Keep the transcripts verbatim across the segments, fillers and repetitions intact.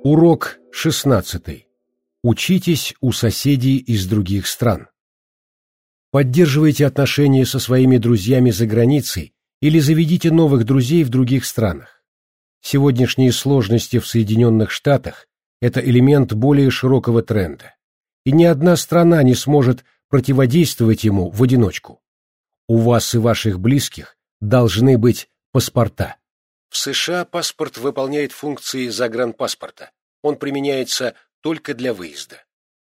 Урок шестнадцатый. Учитесь у соседей из других стран. Поддерживайте отношения со своими друзьями за границей или заведите новых друзей в других странах. Сегодняшние сложности в Соединенных Штатах – это элемент более широкого тренда, и ни одна страна не сможет противодействовать ему в одиночку. У вас и ваших близких должны быть паспорта. В США паспорт выполняет функции загранпаспорта. Он применяется только для выезда.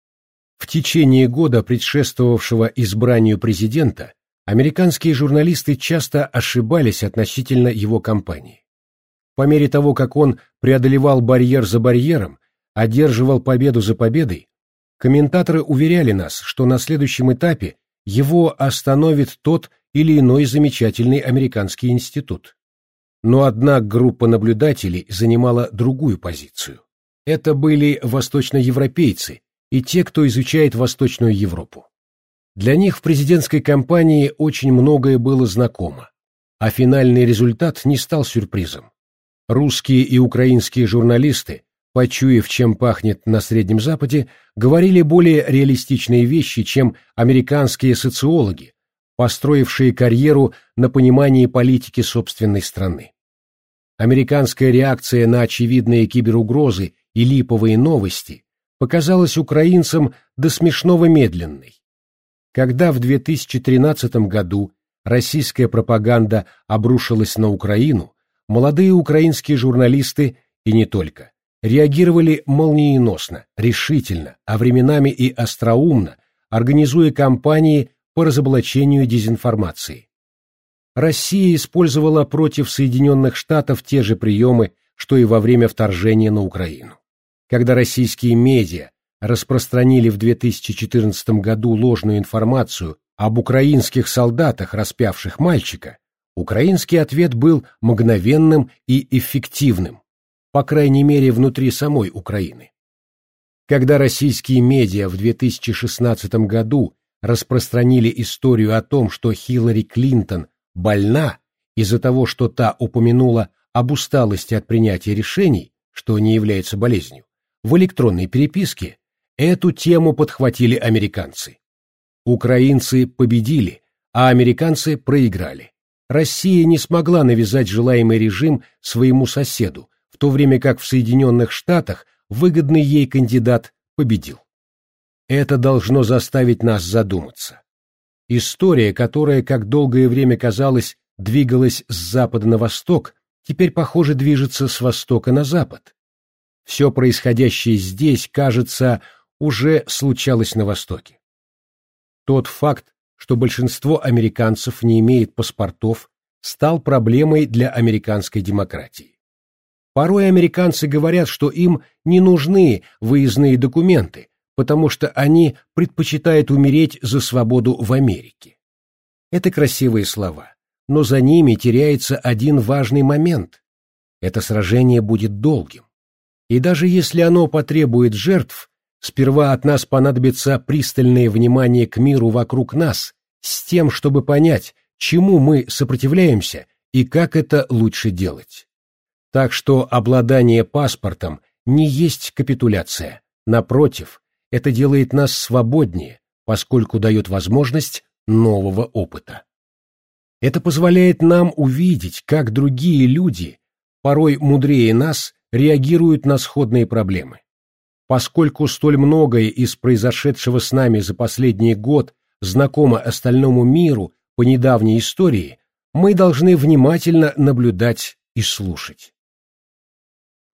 В течение года, предшествовавшего избранию президента, американские журналисты часто ошибались относительно его кампании. По мере того, как он преодолевал барьер за барьером, одерживал победу за победой, комментаторы уверяли нас, что на следующем этапе его остановит тот или иной замечательный американский институт. Но одна группа наблюдателей занимала другую позицию. Это были восточноевропейцы и те, кто изучает Восточную Европу. Для них в президентской кампании очень многое было знакомо, а финальный результат не стал сюрпризом. Русские и украинские журналисты, почуяв, чем пахнет на Среднем Западе, говорили более реалистичные вещи, чем американские социологи, построившие карьеру на понимании политики собственной страны. Американская реакция на очевидные киберугрозы и липовые новости показалась украинцам до смешного медленной. Когда в две тысячи тринадцатом году российская пропаганда обрушилась на Украину, молодые украинские журналисты, и не только, реагировали молниеносно, решительно, а временами и остроумно, организуя кампании по разоблачению дезинформации. Россия использовала против Соединенных Штатов те же приемы, что и во время вторжения на Украину. Когда российские медиа распространили в две тысячи четырнадцатом году ложную информацию об украинских солдатах, распявших мальчика, украинский ответ был мгновенным и эффективным, по крайней мере внутри самой Украины. Когда российские медиа в две тысячи шестнадцатом году распространили историю о том, что Хиллари Клинтон больна из-за того, что та упомянула об усталости от принятия решений, что не является болезнью, в электронной переписке, эту тему подхватили американцы. Украинцы победили, а американцы проиграли. Россия не смогла навязать желаемый режим своему соседу, в то время как в Соединенных Штатах выгодный ей кандидат победил. Это должно заставить нас задуматься. История, которая, как долгое время казалось, двигалась с запада на восток, теперь, похоже, движется с востока на запад. Все происходящее здесь, кажется, уже случалось на Востоке. Тот факт, что большинство американцев не имеет паспортов, стал проблемой для американской демократии. Порой американцы говорят, что им не нужны выездные документы, потому что они предпочитают умереть за свободу в Америке. Это красивые слова, но за ними теряется один важный момент. Это сражение будет долгим. И даже если оно потребует жертв, сперва от нас понадобится пристальное внимание к миру вокруг нас, с тем, чтобы понять, чему мы сопротивляемся и как это лучше делать. Так что обладание паспортом не есть капитуляция. Напротив, это делает нас свободнее, поскольку дает возможность нового опыта. Это позволяет нам увидеть, как другие люди, порой мудрее нас, реагируют на сходные проблемы. Поскольку столь многое из произошедшего с нами за последний год знакомо остальному миру по недавней истории, мы должны внимательно наблюдать и слушать.